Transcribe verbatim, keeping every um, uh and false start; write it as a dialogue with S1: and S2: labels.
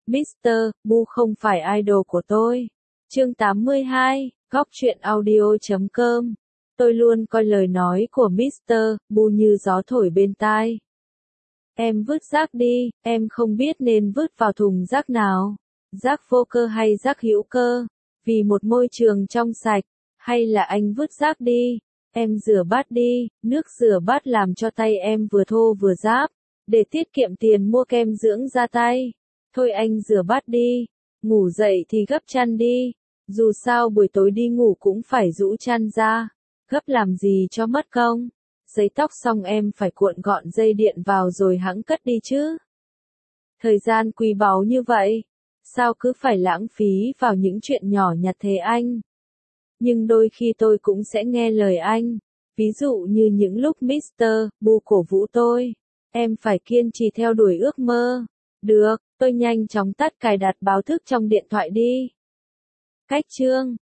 S1: mít tơ Bu không phải idol của tôi. Chương tám mươi hai, góc truyện audio chấm com. Tôi luôn coi lời nói của mít tơ Bu như gió thổi bên tai. Em vứt rác đi, em không biết nên vứt vào thùng rác nào. Rác vô cơ hay rác hữu cơ? Vì một môi trường trong sạch, hay là anh vứt rác đi? Em rửa bát đi, nước rửa bát làm cho tay em vừa thô vừa ráp, để tiết kiệm tiền mua kem dưỡng da tay. Thôi anh rửa bát đi, ngủ dậy thì gấp chăn đi, dù sao buổi tối đi ngủ cũng phải rũ chăn ra, gấp làm gì cho mất công. Giấy tóc xong em phải cuộn gọn dây điện vào rồi hẵng cất đi chứ. Thời gian quý báu như vậy, sao cứ phải lãng phí vào những chuyện nhỏ nhặt thế anh? Nhưng đôi khi tôi cũng sẽ nghe lời anh, ví dụ như những lúc mít tơ Bu cổ vũ tôi, em phải kiên trì theo đuổi ước mơ. Được, tôi nhanh chóng tắt cài đặt báo thức trong điện thoại đi. Cách chương